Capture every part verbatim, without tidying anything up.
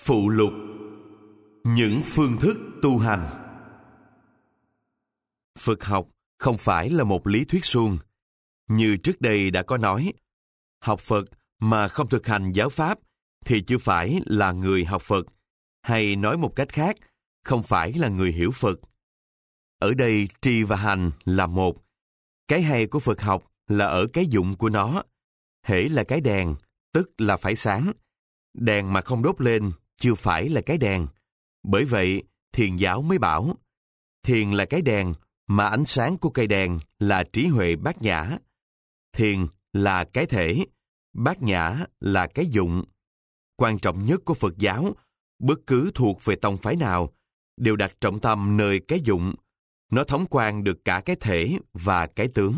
Phụ lục: những phương thức tu hành. Phật học không phải là một lý thuyết suông. Như trước đây đã có nói, học Phật mà không thực hành giáo pháp thì chưa phải là người học Phật, hay nói một cách khác, không phải là người hiểu Phật. Ở đây tri và hành là một. Cái hay của Phật học là ở cái dụng của nó. Hễ là cái đèn, tức là phải sáng. Đèn mà không đốt lên chưa phải là cái đèn. Bởi vậy, thiền giáo mới bảo, thiền là cái đèn, mà ánh sáng của cây đèn là trí huệ bát nhã. Thiền là cái thể, bát nhã là cái dụng. Quan trọng nhất của Phật giáo, bất cứ thuộc về tông phái nào, đều đặt trọng tâm nơi cái dụng. Nó thống quan được cả cái thể và cái tướng.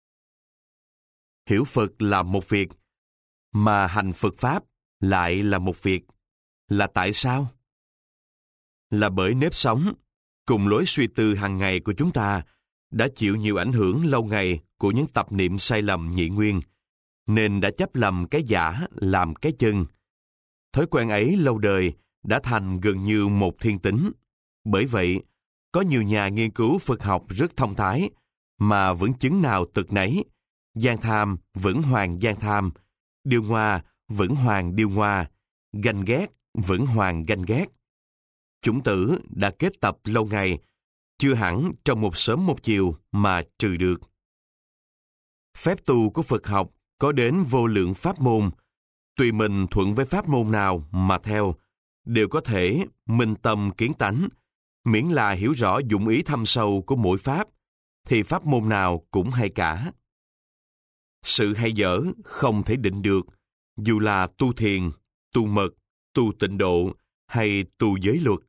Hiểu Phật là một việc, mà hành Phật Pháp lại là một việc. Là tại sao? Là bởi nếp sống, cùng lối suy tư hàng ngày của chúng ta đã chịu nhiều ảnh hưởng lâu ngày của những tập niệm sai lầm nhị nguyên, nên đã chấp lầm cái giả làm cái chân. Thói quen ấy lâu đời đã thành gần như một thiên tính. Bởi vậy, có nhiều nhà nghiên cứu Phật học rất thông thái, mà vững chứng nào tật nấy. Gian tham vẫn hoàng gian tham, điêu ngoa vẫn hoàng điêu ngoa, ganh ghét vẫn hoàng ganh ghét. Chủng tử đã kết tập lâu ngày, chưa hẳn trong một sớm một chiều mà trừ được. Phép tu của Phật học có đến vô lượng pháp môn, tùy mình thuận với pháp môn nào mà theo, đều có thể minh tâm kiến tánh, miễn là hiểu rõ dụng ý thâm sâu của mỗi pháp, thì pháp môn nào cũng hay cả. Sự hay dở không thể định được, dù là tu thiền, tu mật, tu tịnh độ hay tu giới luật.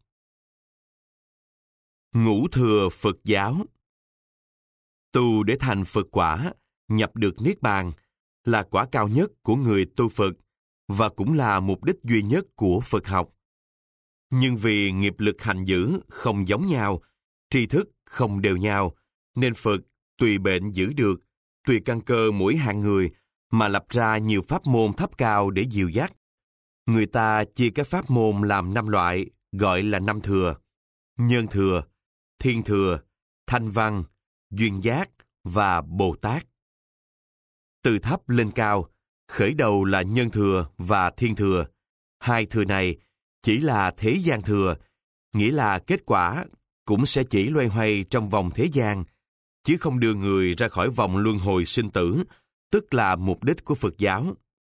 Ngũ thừa Phật giáo. Tu để thành Phật quả, nhập được Niết Bàn, là quả cao nhất của người tu Phật, và cũng là mục đích duy nhất của Phật học. Nhưng vì nghiệp lực hành dữ không giống nhau, tri thức không đều nhau, nên Phật tùy bệnh giữ được, tùy căn cơ mỗi hạng người mà lập ra nhiều pháp môn thấp cao để dìu dắt. Người ta chia các pháp môn làm năm loại, gọi là năm thừa: Nhân thừa, Thiên thừa, Thanh văn, Duyên giác và Bồ Tát. Từ thấp lên cao, khởi đầu là nhân thừa và thiên thừa. Hai thừa này chỉ là thế gian thừa, nghĩa là kết quả cũng sẽ chỉ loay hoay trong vòng thế gian, chứ không đưa người ra khỏi vòng luân hồi sinh tử, tức là mục đích của Phật giáo.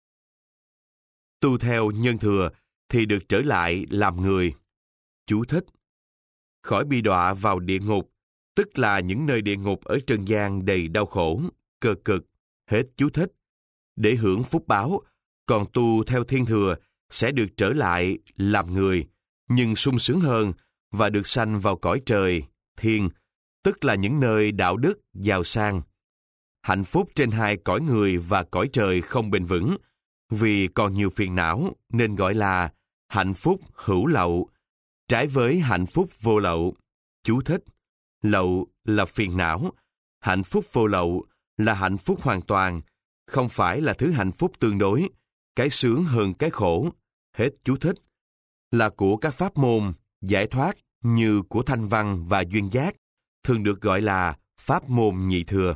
Tu theo nhân thừa thì được trở lại làm người. Chú thích: khỏi bị đọa vào địa ngục, tức là những nơi địa ngục ở trần gian đầy đau khổ, cơ cực. Hết chú thích. Để hưởng phúc báo, còn tu theo thiên thừa sẽ được trở lại làm người, nhưng sung sướng hơn và được sanh vào cõi trời, thiên, tức là những nơi đạo đức, giàu sang. Hạnh phúc trên hai cõi người và cõi trời không bền vững, vì còn nhiều phiền não nên gọi là hạnh phúc hữu lậu, trái với hạnh phúc vô lậu. Chú thích: lậu là phiền não, hạnh phúc vô lậu là hạnh phúc hoàn toàn, không phải là thứ hạnh phúc tương đối, cái sướng hơn cái khổ. Hết chú thích. Là của các pháp môn giải thoát như của Thanh văn và Duyên giác, thường được gọi là pháp môn nhị thừa.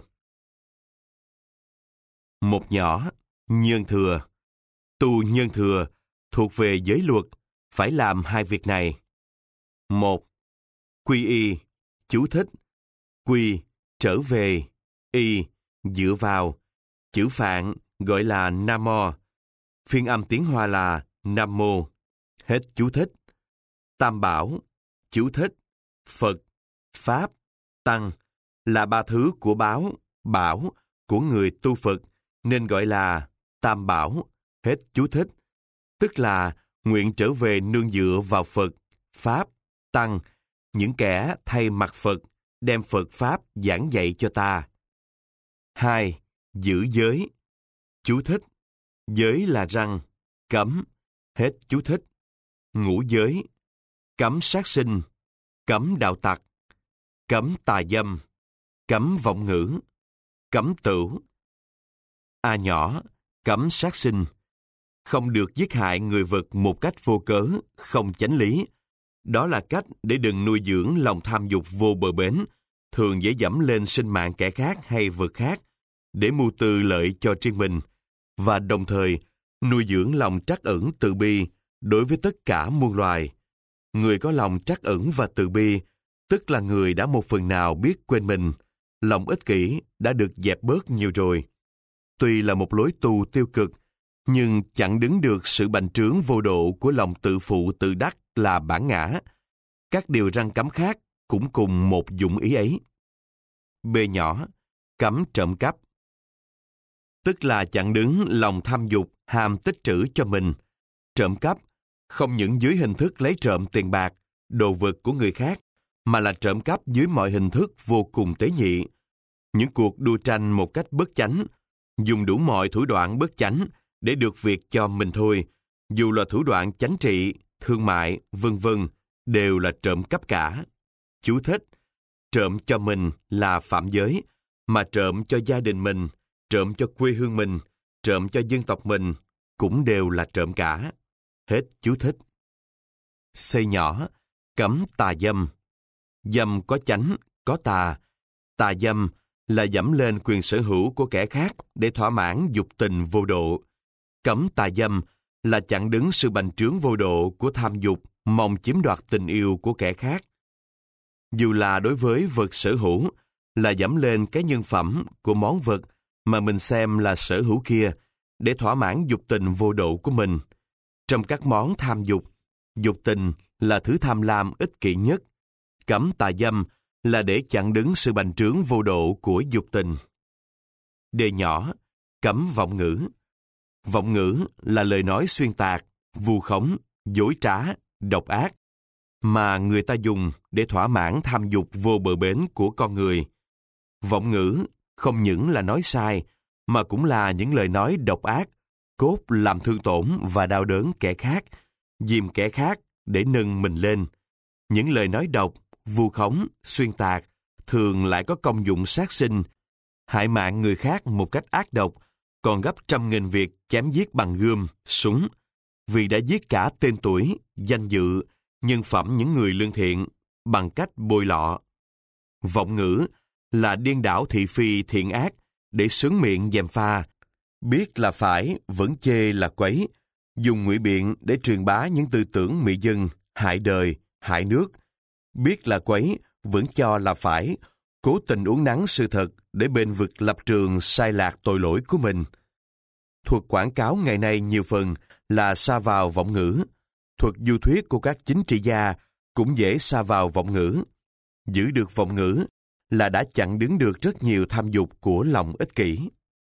Một nhỏ, nhân thừa. Tu nhân thừa thuộc về giới luật, phải làm hai việc này. Một, quy y. Chú thích: quy, trở về, y, dựa vào. Chữ Phạn gọi là Nam Mô, phiên âm tiếng Hoa là Nam Mô. Hết chú thích. Tam bảo. Chú thích: Phật, Pháp, Tăng là ba thứ của báo, bảo của người tu Phật, nên gọi là Tam bảo. Hết chú thích. Tức là nguyện trở về nương dựa vào Phật, Pháp, Tăng, những kẻ thay mặt Phật, đem Phật Pháp giảng dạy cho ta. Hai, giữ giới. Chú thích: giới là răng, cấm. Hết chú thích. Ngũ giới: cấm sát sinh, cấm đạo tặc, cấm tà dâm, cấm vọng ngữ, cấm tửu. A nhỏ: cấm sát sinh, Không được giết hại người vật một cách vô cớ, không chánh lý. Đó là cách để đừng nuôi dưỡng lòng tham dục vô bờ bến, thường dễ dẫm lên sinh mạng kẻ khác hay vật khác, để mưu tư lợi cho riêng mình, và đồng thời nuôi dưỡng lòng trắc ẩn từ bi đối với tất cả muôn loài. Người có lòng trắc ẩn và từ bi, tức là người đã một phần nào biết quên mình, lòng ích kỷ đã được dẹp bớt nhiều rồi. Tuy là một lối tu tiêu cực, nhưng chẳng đứng được sự bành trướng vô độ của lòng tự phụ tự đắc là bản ngã. Các điều răn cấm khác cũng cùng một dụng ý ấy. B nhỏ, cấm trộm cắp. Tức là chặn đứng lòng tham dục, ham tích trữ cho mình. Trộm cắp không những dưới hình thức lấy trộm tiền bạc, đồ vật của người khác, mà là trộm cắp dưới mọi hình thức vô cùng tế nhị. Những cuộc đua tranh một cách bất chánh, dùng đủ mọi thủ đoạn bất chánh để được việc cho mình thôi, dù là thủ đoạn chánh trị, thương mại, vân vân, đều là trộm cắp cả. Chú thích: trộm cho mình là phạm giới, mà trộm cho gia đình mình, trộm cho quê hương mình, trộm cho dân tộc mình cũng đều là trộm cả. Hết chú thích. C nhỏ, cấm tà dâm. Dâm có chánh, có tà. Tà dâm là dẫm lên quyền sở hữu của kẻ khác để thỏa mãn dục tình vô độ. Cấm tà dâm là chặn đứng sự bành trướng vô độ của tham dục, mong chiếm đoạt tình yêu của kẻ khác. Dù là đối với vật sở hữu, là dẫm lên cái nhân phẩm của món vật mà mình xem là sở hữu kia để thỏa mãn dục tình vô độ của mình. Trong các món tham dục, dục tình là thứ tham lam ích kỷ nhất. Cấm tà dâm là để chặn đứng sự bành trướng vô độ của dục tình. D nhỏ, cấm vọng ngữ. Vọng ngữ là lời nói xuyên tạc, vu khống, dối trá, độc ác, mà người ta dùng để thỏa mãn tham dục vô bờ bến của con người. Vọng ngữ không những là nói sai, mà cũng là những lời nói độc ác, cốt làm thương tổn và đau đớn kẻ khác, dìm kẻ khác để nâng mình lên. Những lời nói độc, vu khống, xuyên tạc thường lại có công dụng sát sinh, hại mạng người khác một cách ác độc, còn gấp trăm nghìn việc chém giết bằng gươm, súng, vì đã giết cả tên tuổi, danh dự, nhân phẩm những người lương thiện bằng cách bôi lọ. Vọng ngữ là điên đảo thị phi thiện ác để sướng miệng gièm pha, biết là phải vẫn chê là quấy, dùng ngụy biện để truyền bá những tư tưởng mị dân, hại đời, hại nước, biết là quấy vẫn cho là phải, cố tình uốn nắn sự thật để bênh vực lập trường sai lạc tội lỗi của mình. Thuật quảng cáo ngày nay nhiều phần là sa vào vọng ngữ. Thuật du thuyết của các chính trị gia cũng dễ sa vào vọng ngữ. Giữ được vọng ngữ là đã chặn đứng được rất nhiều tham dục của lòng ích kỷ.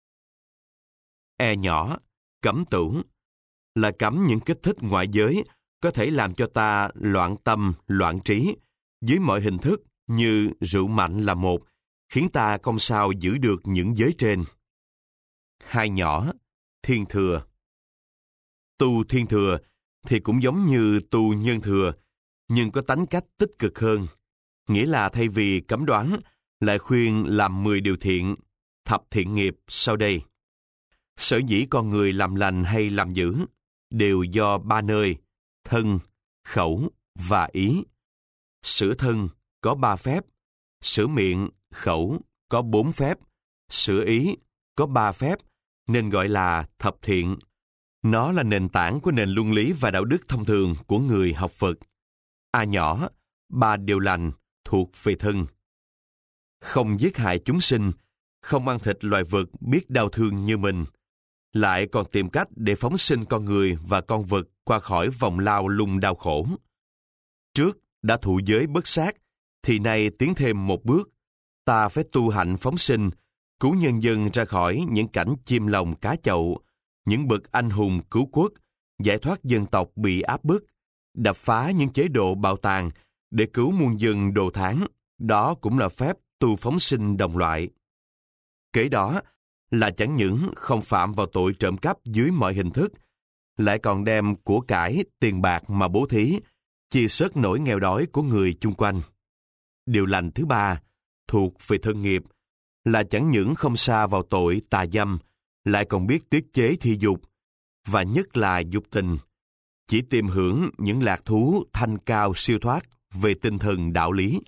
E nhỏ, cấm tửu, là cấm những kích thích ngoại giới có thể làm cho ta loạn tâm, loạn trí, dưới mọi hình thức như rượu mạnh là một, khiến ta không sao giữ được những giới trên. Hai nhỏ, thiên thừa. Tu thiên thừa thì cũng giống như tu nhân thừa, nhưng có tánh cách tích cực hơn. Nghĩa là thay vì cấm đoán, lại khuyên làm mười điều thiện, thập thiện nghiệp sau đây. Sở dĩ con người làm lành hay làm dữ, đều do ba nơi, thân, khẩu và ý. Sửa thân có ba phép, sửa miệng, khẩu có bốn phép, sửa ý có ba phép, nên gọi là thập thiện. Nó là nền tảng của nền luân lý và đạo đức thông thường của người học Phật. A nhỏ, ba điều lành thuộc về thân. Không giết hại chúng sinh, không ăn thịt loài vật biết đau thương như mình, lại còn tìm cách để phóng sinh con người và con vật qua khỏi vòng lao lung đau khổ. Trước đã thụ giới bất sát, thì nay tiến thêm một bước, ta phải tu hạnh phóng sinh, cứu nhân dân ra khỏi những cảnh chim lồng cá chậu, những bậc anh hùng cứu quốc, giải thoát dân tộc bị áp bức, đập phá những chế độ bạo tàn để cứu muôn dân đồ tháng. Đó cũng là phép tu phóng sinh đồng loại. Kế đó là chẳng những không phạm vào tội trộm cắp dưới mọi hình thức, lại còn đem của cải, tiền bạc mà bố thí, chia sớt nỗi nghèo đói của người chung quanh. Điều lành thứ ba, thuộc về thân nghiệp, là chẳng những không sa vào tội tà dâm, lại còn biết tiết chế thi dục. và nhất là dục tình, chỉ tìm hưởng những lạc thú thanh cao siêu thoát về tinh thần đạo lý.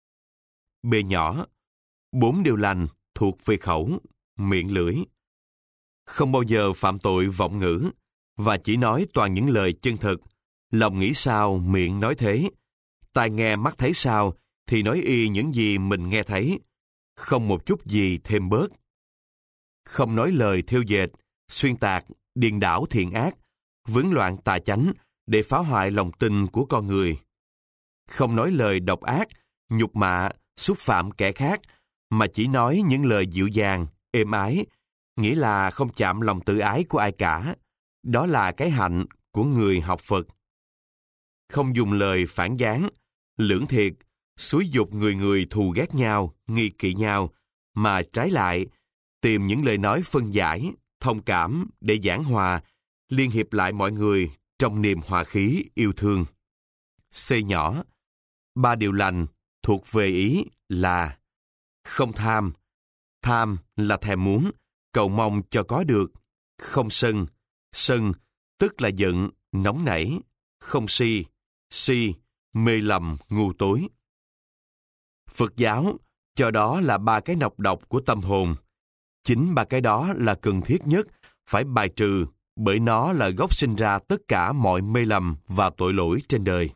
B nhỏ, bốn điều lành thuộc về khẩu, miệng lưỡi. Không bao giờ phạm tội vọng ngữ, và chỉ nói toàn những lời chân thực, lòng nghĩ sao miệng nói thế, tai nghe mắt thấy sao thì nói y những gì mình nghe thấy, không một chút gì thêm bớt. Không nói lời thêu dệt, xuyên tạc, điên đảo thiện ác, vướng loạn tà chánh để phá hoại lòng tin của con người. Không nói lời độc ác, nhục mạ, xúc phạm kẻ khác, mà chỉ nói những lời dịu dàng, êm ái, nghĩa là không chạm lòng tự ái của ai cả. Đó là cái hạnh của người học Phật. Không dùng lời phản gián, lưỡng thiệt, xúi dục người người thù ghét nhau, nghi kỵ nhau, mà trái lại, tìm những lời nói phân giải, thông cảm để giảng hòa, liên hiệp lại mọi người trong niềm hòa khí yêu thương. C nhỏ, ba điều lành thuộc về ý là không tham. Tham là thèm muốn, cầu mong cho có được. Không sân. Sân tức là giận, nóng nảy. Không si. Si, mê lầm, ngu tối. Phật giáo cho đó là ba cái nọc độc của tâm hồn. Chính ba cái đó là cần thiết nhất, phải bài trừ, bởi nó là gốc sinh ra tất cả mọi mê lầm và tội lỗi trên đời.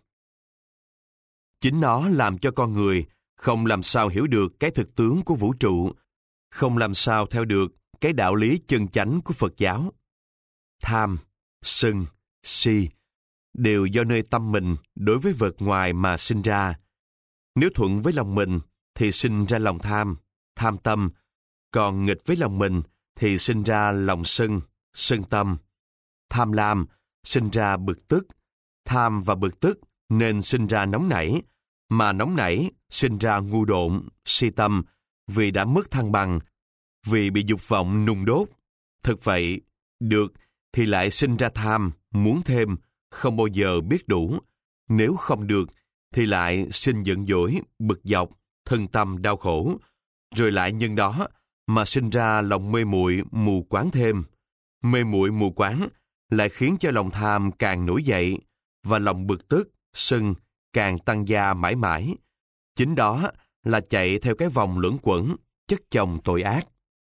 Chính nó làm cho con người không làm sao hiểu được cái thực tướng của vũ trụ, không làm sao theo được cái đạo lý chân chánh của Phật giáo. Tham, sân, si đều do nơi tâm mình đối với vật ngoài mà sinh ra. Nếu thuận với lòng mình thì sinh ra lòng tham, tham tâm, còn nghịch với lòng mình thì sinh ra lòng sân, sân tâm. Tham lam sinh ra bực tức, tham và bực tức nên sinh ra nóng nảy, mà nóng nảy sinh ra ngu độn, si tâm, vì đã mất thăng bằng, vì bị dục vọng nung đốt. Thực vậy, được thì lại sinh ra tham, muốn thêm, không bao giờ biết đủ. Nếu không được thì lại sinh giận dỗi, bực dọc, thân tâm đau khổ, rồi lại nhân đó mà sinh ra lòng mê muội mù quáng thêm. Mê muội mù quáng lại khiến cho lòng tham càng nổi dậy, và lòng bực tức, sân càng tăng gia mãi mãi. Chính đó là chạy theo cái vòng luẩn quẩn, chất chồng tội ác.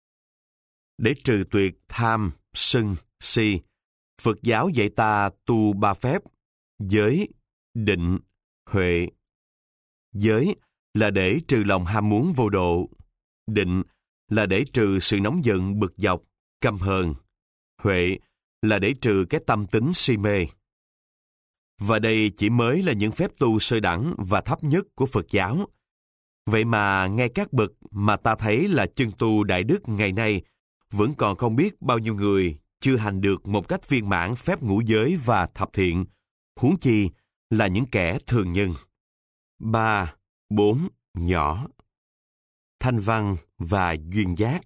Để trừ tuyệt tham, sân, si, Phật giáo dạy ta tu ba phép: giới, định, huệ. Giới là để trừ lòng ham muốn vô độ. Định là để trừ sự nóng giận bực dọc, căm hờn. Huệ là để trừ cái tâm tính si mê. Và đây chỉ mới là những phép tu sơ đẳng và thấp nhất của Phật giáo. Vậy mà ngay các bậc mà ta thấy là chân tu đại đức ngày nay vẫn còn không biết bao nhiêu người chưa hành được một cách viên mãn phép ngũ giới và thập thiện, huống chi là những kẻ thường nhân. Ba, bốn, nhỏ. Thanh văn và duyên giác.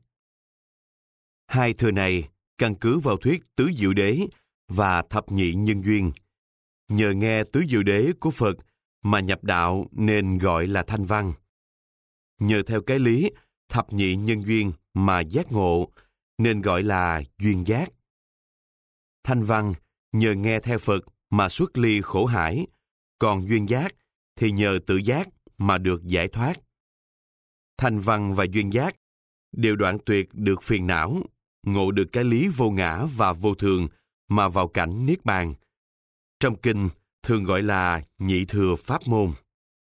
Hai thừa này căn cứ vào thuyết tứ diệu đế và thập nhị nhân duyên. Nhờ nghe tứ diệu đế của Phật mà nhập đạo nên gọi là thanh văn. Nhờ theo cái lý thập nhị nhân duyên mà giác ngộ nên gọi là duyên giác. Thanh văn nhờ nghe theo Phật mà xuất ly khổ hải, còn duyên giác thì nhờ tự giác mà được giải thoát. Thanh văn và duyên giác đều đoạn tuyệt được phiền não, ngộ được cái lý vô ngã và vô thường mà vào cảnh niết bàn. Trong kinh thường gọi là nhị thừa pháp môn.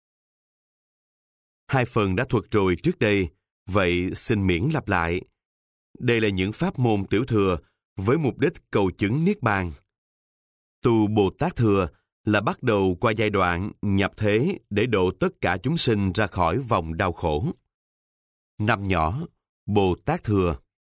Hai phần đã thuật rồi trước đây, vậy xin miễn lặp lại. Đây là những pháp môn tiểu thừa với mục đích cầu chứng niết bàn. Tu Bồ Tát thừa là bắt đầu qua giai đoạn nhập thế để độ tất cả chúng sinh ra khỏi vòng đau khổ. Năm nhỏ, Bồ Tát thừa.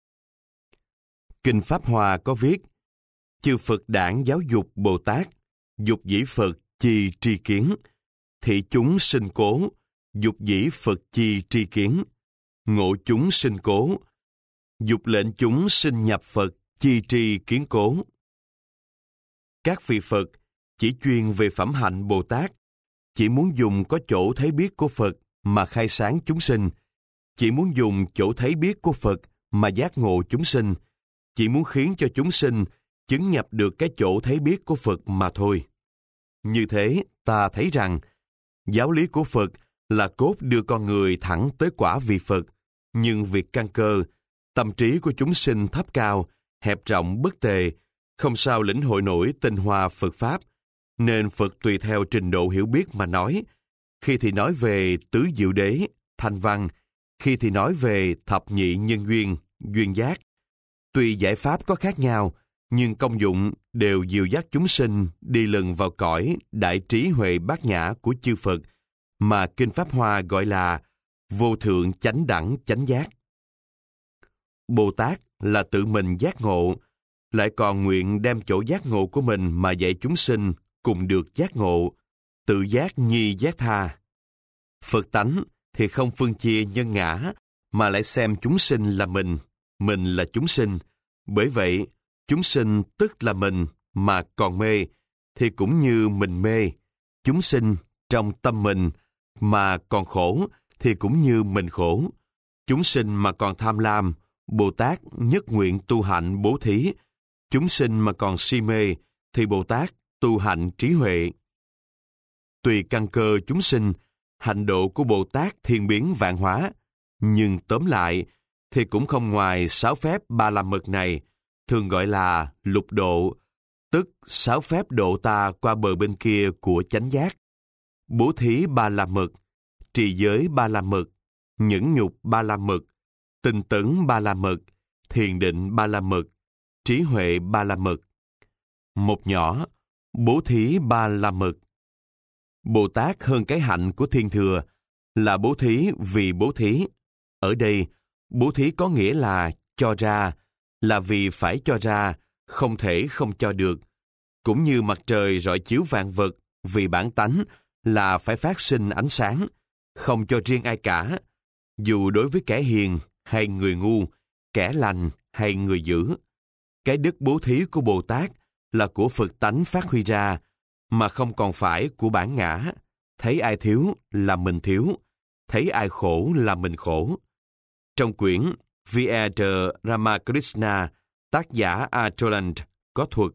Kinh Pháp Hoa có viết: chư Phật đản giáo dục Bồ Tát, dục dĩ Phật chi tri kiến, thị chúng sinh cố, dục dĩ Phật chi tri kiến, ngộ chúng sinh cố, dục lệnh chúng sinh nhập Phật chi tri kiến cố. Các vị Phật chỉ chuyên về phẩm hạnh Bồ Tát, chỉ muốn dùng có chỗ thấy biết của Phật mà khai sáng chúng sinh, chỉ muốn dùng chỗ thấy biết của Phật mà giác ngộ chúng sinh, chỉ muốn khiến cho chúng sinh chứng nhập được cái chỗ thấy biết của Phật mà thôi. Như thế, ta thấy rằng, giáo lý của Phật là cốt đưa con người thẳng tới quả vị Phật, nhưng việc căn cơ, tâm trí của chúng sinh thấp cao, hẹp rộng bất tề, không sao lĩnh hội nổi tinh hoa Phật Pháp, nên Phật tùy theo trình độ hiểu biết mà nói, khi thì nói về tứ diệu đế, thanh văn, khi thì nói về thập nhị nhân duyên, duyên giác. Tuy giải pháp có khác nhau, nhưng công dụng đều dìu dắt chúng sinh đi lần vào cõi đại trí huệ bát nhã của chư Phật, mà Kinh Pháp Hoa gọi là vô thượng chánh đẳng chánh giác. Bồ Tát là tự mình giác ngộ, lại còn nguyện đem chỗ giác ngộ của mình mà dạy chúng sinh cùng được giác ngộ, tự giác nhi giác tha. Phật tánh thì không phân chia nhân ngã, mà lại xem chúng sinh là mình, mình là chúng sinh. Bởi vậy, chúng sinh tức là mình mà còn mê, thì cũng như mình mê. Chúng sinh trong tâm mình mà còn khổ, thì cũng như mình khổ. Chúng sinh mà còn tham lam, Bồ Tát nhất nguyện tu hạnh bố thí. Chúng sinh mà còn si mê, thì Bồ Tát tu hạnh trí huệ. Tùy căn cơ chúng sinh, hạnh độ của Bồ Tát thiên biến vạn hóa, nhưng tóm lại thì cũng không ngoài sáu phép ba la mật này, thường gọi là lục độ, tức sáu phép độ ta qua bờ bên kia của chánh giác. Bố thí ba la mật, trì giới ba la mật, nhẫn nhục ba la mật, tinh tấn ba la mật, thiền định ba la mật, trí huệ ba la mật. Một nhỏ, bố thí ba la mật. Bồ Tát hơn cái hạnh của thiên thừa là bố thí vì bố thí. Ở đây, bố thí có nghĩa là cho ra, là vì phải cho ra, không thể không cho được. Cũng như mặt trời rọi chiếu vạn vật, vì bản tánh là phải phát sinh ánh sáng, không cho riêng ai cả, dù đối với kẻ hiền hay người ngu, kẻ lành hay người dữ. Cái đức bố thí của Bồ Tát là của Phật tánh phát huy ra, mà không còn phải của bản ngã. Thấy ai thiếu là mình thiếu, thấy ai khổ là mình khổ. Trong quyển Vietha Ramakrishna, tác giả Acholand có thuật.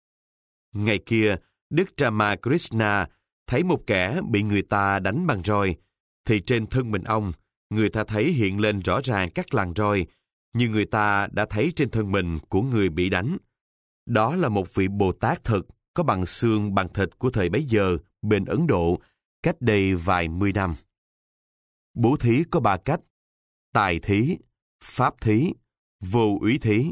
Ngày kia, Đức Ramakrishna thấy một kẻ bị người ta đánh bằng roi, thì trên thân mình ông, người ta thấy hiện lên rõ ràng các làn roi, như người ta đã thấy trên thân mình của người bị đánh. Đó là một vị Bồ Tát thật, có bằng xương bằng thịt của thời bấy giờ, bên Ấn Độ, cách đây vài mươi năm. Bố thí có ba cách: tài thí, pháp thí, vô úy thí.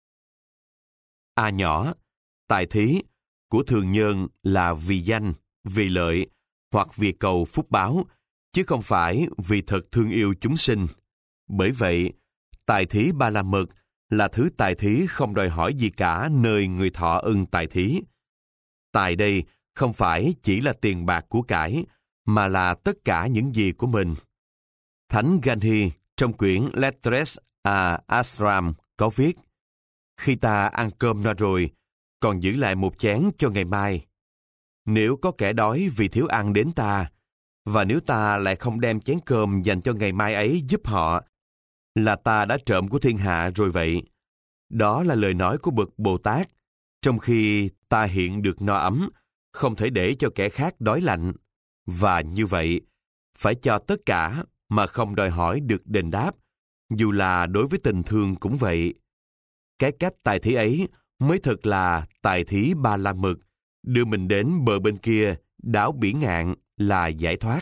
A nhỏ, tài thí của thường nhân là vì danh, vì lợi, hoặc vì cầu phúc báo, chứ không phải vì thật thương yêu chúng sinh. Bởi vậy, tài thí ba la mật là thứ tài thí không đòi hỏi gì cả nơi người thọ ưng tài thí. Tài đây không phải chỉ là tiền bạc của cải, mà là tất cả những gì của mình. Thánh Gandhi trong quyển Letters à Ashram có viết: khi ta ăn cơm no rồi, còn giữ lại một chén cho ngày mai. Nếu có kẻ đói vì thiếu ăn đến ta, và nếu ta lại không đem chén cơm dành cho ngày mai ấy giúp họ, là ta đã trộm của thiên hạ rồi vậy. Đó là lời nói của bậc Bồ Tát, trong khi ta hiện được no ấm, không thể để cho kẻ khác đói lạnh. Và như vậy, phải cho tất cả mà không đòi hỏi được đền đáp, dù là đối với tình thương cũng vậy. Cái cách tài thí ấy mới thật là tài thí ba la mật, đưa mình đến bờ bên kia, đảo biển ngạn là giải thoát.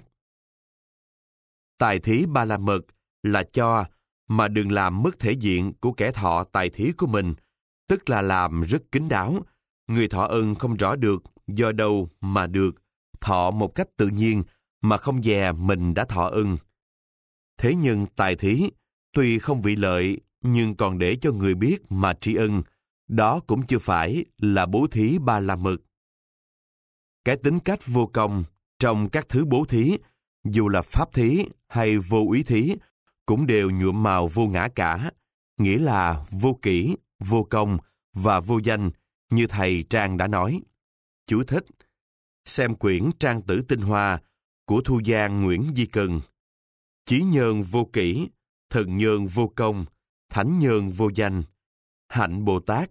Tài thí ba la mật là cho, mà đừng làm mất thể diện của kẻ thọ tài thí của mình, tức là làm rất kín đáo. Người thọ ơn không rõ được do đâu mà được, thọ một cách tự nhiên mà không dè mình đã thọ ơn. Thế nhưng tài thí, tuy không vị lợi, nhưng còn để cho người biết mà tri ân, đó cũng chưa phải là bố thí ba la mật. Cái tính cách vô công trong các thứ bố thí, dù là pháp thí hay vô úy thí, cũng đều nhuộm màu vô ngã cả, nghĩa là vô kỷ, vô công và vô danh, như thầy Trang đã nói. Chú thích: xem quyển Trang Tử Tinh Hoa của Thu Giang Nguyễn Di Cần. Chí nhân vô kỷ, thần nhân vô công, thánh nhân vô danh. Hạnh Bồ Tát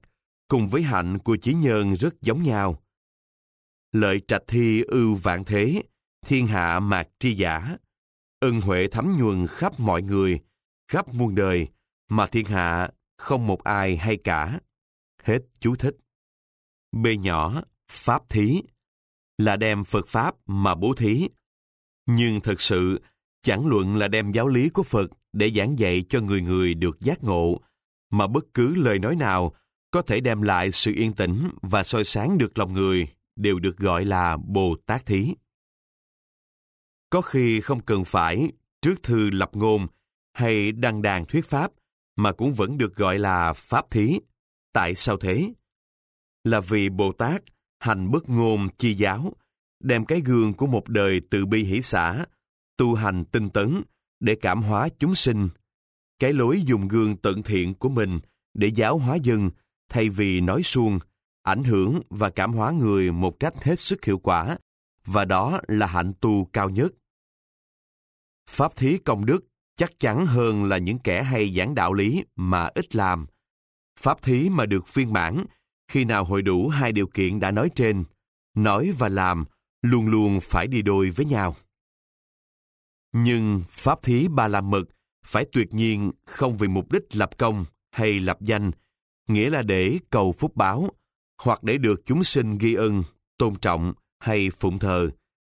cùng với hạnh của chí nhân rất giống nhau. Lợi trạch thi ưu vạn thế, thiên hạ mạc tri giả. Ân huệ thấm nhuần khắp mọi người, khắp muôn đời, mà thiên hạ không một ai hay cả. Hết chú thích. B nhỏ, pháp thí, là đem Phật Pháp mà bố thí. Nhưng thực sự, chẳng luận là đem giáo lý của Phật để giảng dạy cho người người được giác ngộ, mà bất cứ lời nói nào có thể đem lại sự yên tĩnh và soi sáng được lòng người đều được gọi là Bồ Tát thí. Có khi không cần phải trước thư lập ngôn hay đăng đàn thuyết pháp mà cũng vẫn được gọi là pháp thí. Tại sao thế? Là vì Bồ Tát hành bất ngôn chi giáo, đem cái gương của một đời từ bi hỷ xả, tu hành tinh tấn để cảm hóa chúng sinh. Cái lối dùng gương tận thiện của mình để giáo hóa dân, thay vì nói suông, ảnh hưởng và cảm hóa người một cách hết sức hiệu quả, và đó là hạnh tu cao nhất. Pháp thí công đức chắc chắn hơn là những kẻ hay giảng đạo lý mà ít làm. Pháp thí mà được viên mãn, khi nào hội đủ hai điều kiện đã nói trên, nói và làm luôn luôn phải đi đôi với nhau. Nhưng pháp thí ba la mật phải tuyệt nhiên không vì mục đích lập công hay lập danh, nghĩa là để cầu phúc báo, hoặc để được chúng sinh ghi ân, tôn trọng hay phụng thờ.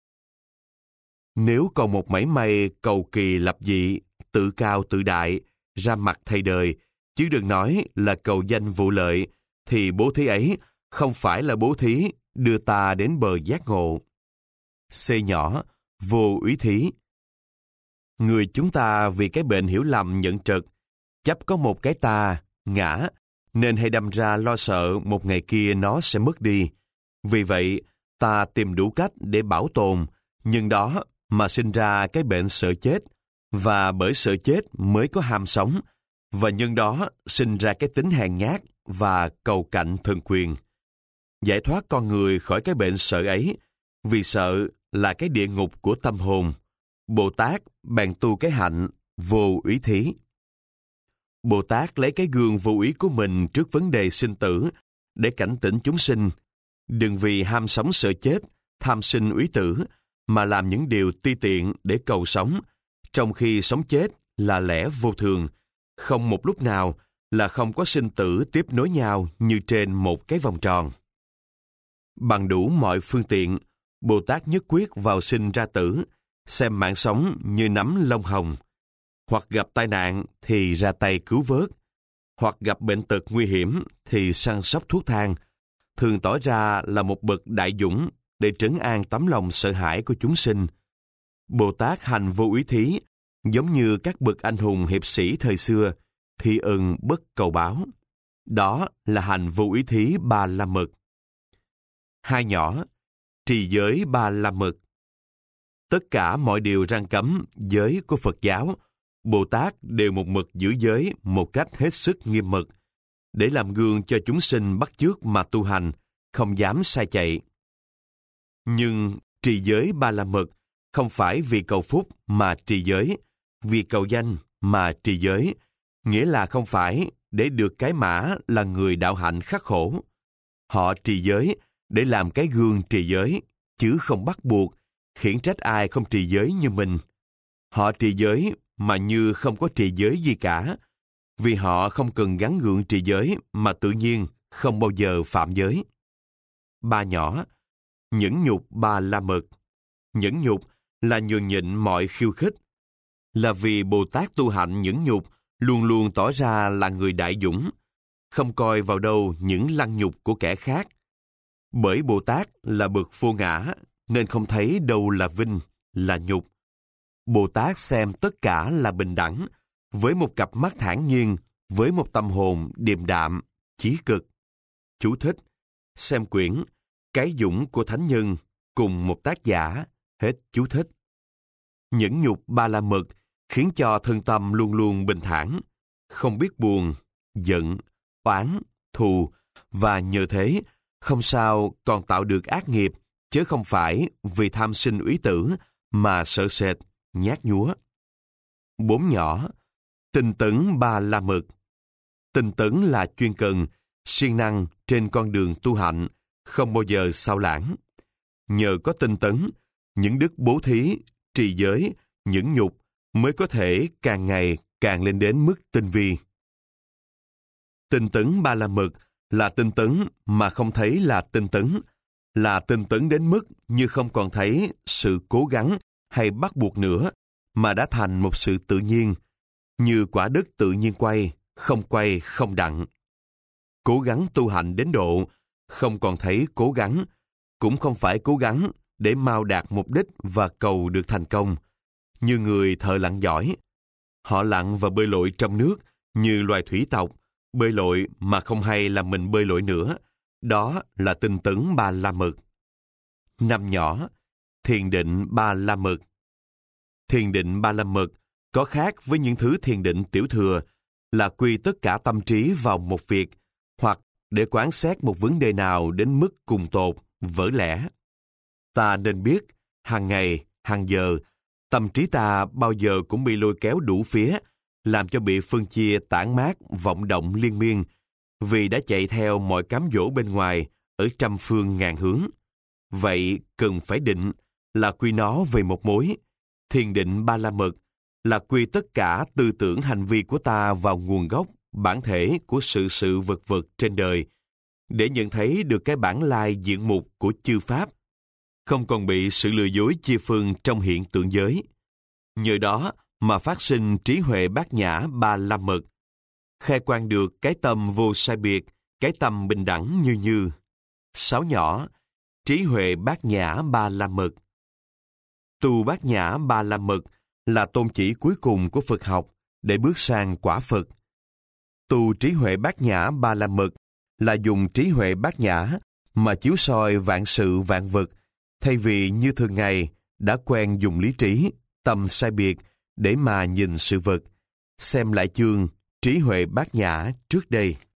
Nếu còn một mảy may cầu kỳ lập dị, tự cao tự đại, ra mặt thầy đời, chứ đừng nói là cầu danh vụ lợi, thì bố thí ấy không phải là bố thí đưa ta đến bờ giác ngộ. C nhỏ, vô úy thí. Người chúng ta vì cái bệnh hiểu lầm nhận trật, chấp có một cái ta, ngã, nên hay đâm ra lo sợ một ngày kia nó sẽ mất đi. Vì vậy, ta tìm đủ cách để bảo tồn, nhưng đó mà sinh ra cái bệnh sợ chết, và bởi sợ chết mới có ham sống, và nhân đó sinh ra cái tính hèn nhát và cầu cạnh thần quyền. Giải thoát con người khỏi cái bệnh sợ ấy, vì sợ là cái địa ngục của tâm hồn. Bồ Tát bèn tu cái hạnh vô úy thí. Bồ Tát lấy cái gương vô úy của mình trước vấn đề sinh tử để cảnh tỉnh chúng sinh. Đừng vì ham sống sợ chết, tham sinh úy tử, mà làm những điều ti tiện để cầu sống, trong khi sống chết là lẽ vô thường, không một lúc nào là không có sinh tử tiếp nối nhau như trên một cái vòng tròn. Bằng đủ mọi phương tiện, Bồ Tát nhất quyết vào sinh ra tử, xem mạng sống như nắm lông hồng, hoặc gặp tai nạn thì ra tay cứu vớt, hoặc gặp bệnh tật nguy hiểm thì săn sóc thuốc thang, thường tỏ ra là một bậc đại dũng để trấn an tấm lòng sợ hãi của chúng sinh. Bồ Tát hành vô úy thí, giống như các bậc anh hùng hiệp sĩ thời xưa, thi ân bất cầu báo. Đó là hành vô úy thí ba la mật. Hai nhỏ, trì giới ba la mật. Tất cả mọi điều răn cấm giới của Phật giáo, Bồ Tát đều một mực giữ giới một cách hết sức nghiêm mật, để làm gương cho chúng sinh bắt chước mà tu hành, không dám sai chạy. Nhưng trì giới ba la mật không phải vì cầu phúc mà trì giới, vì cầu danh mà trì giới, nghĩa là không phải để được cái mã là người đạo hạnh khắc khổ. Họ trì giới để làm cái gương trì giới, chứ không bắt buộc, khiển trách ai không trì giới như mình. Họ trì giới mà như không có trì giới gì cả, vì họ không cần gắn gượng trì giới mà tự nhiên không bao giờ phạm giới. Ba nhỏ, nhẫn nhục ba la mật. Nhẫn nhục là nhường nhịn mọi khiêu khích, là vì Bồ Tát tu hạnh nhẫn nhục luôn luôn tỏ ra là người đại dũng, không coi vào đâu những lăng nhục của kẻ khác. Bởi Bồ Tát là bậc vô ngã, nên không thấy đâu là vinh, là nhục. Bồ Tát xem tất cả là bình đẳng, với một cặp mắt thản nhiên, với một tâm hồn điềm đạm, chí cực. Chú thích: xem quyển Cái Dũng của Thánh Nhân, cùng một tác giả. Hết chú thích. Nhẫn nhục ba la mật khiến cho thân tâm luôn luôn bình thản, không biết buồn, giận, oán, thù, và nhờ thế không sao còn tạo được ác nghiệp, chứ không phải vì tham sinh úy tử mà sợ sệt, nhát nhúa. Bốn nhỏ, tinh tấn ba la mật. Tinh tấn là chuyên cần, siêng năng trên con đường tu hạnh, không bao giờ sao lãng. Nhờ có tinh tấn, những đức bố thí, trì giới, nhẫn nhục mới có thể càng ngày càng lên đến mức tinh vi. Tinh tấn Ba La Mật là tinh tấn mà không thấy là tinh tấn, là tinh tấn đến mức như không còn thấy sự cố gắng hay bắt buộc nữa, mà đã thành một sự tự nhiên, như quả đất tự nhiên quay, không quay không đặng. Cố gắng tu hạnh đến độ, không còn thấy cố gắng, cũng không phải cố gắng để mau đạt mục đích và cầu được thành công. Như người thợ lặn giỏi, họ lặn và bơi lội trong nước như loài thủy tộc, bơi lội mà không hay là mình bơi lội nữa. Đó là tinh tấn Ba La Mật. Năm nhỏ, thiền định Ba La Mật. Thiền định Ba La Mật có khác với những thứ thiền định tiểu thừa là quy tất cả tâm trí vào một việc, hoặc để quán xét một vấn đề nào đến mức cùng tột, vỡ lẽ. Ta nên biết, hàng ngày, hàng giờ, tâm trí ta bao giờ cũng bị lôi kéo đủ phía, làm cho bị phân chia tản mát, vọng động liên miên, vì đã chạy theo mọi cám dỗ bên ngoài ở trăm phương ngàn hướng. Vậy cần phải định là quy nó về một mối. Thiền định Ba La Mật là quy tất cả tư tưởng hành vi của ta vào nguồn gốc, bản thể của sự sự vật vật trên đời, để nhận thấy được cái bản lai diện mục của chư Pháp, không còn bị sự lừa dối chia phân trong hiện tượng giới. Nhờ đó mà phát sinh trí huệ bát nhã Ba La Mật, khai quang được cái tâm vô sai biệt, cái tâm bình đẳng như như. Sáu nhỏ, trí huệ bát nhã Ba La Mật. Tu bát nhã Ba La Mật là tôn chỉ cuối cùng của Phật học để bước sang quả Phật. Tu trí huệ bát nhã Ba La Mật là dùng trí huệ bát nhã mà chiếu soi vạn sự vạn vật, thay vì như thường ngày đã quen dùng lý trí, tâm sai biệt để mà nhìn sự vật. Xem lại chương Trí huệ bát nhã trước đây.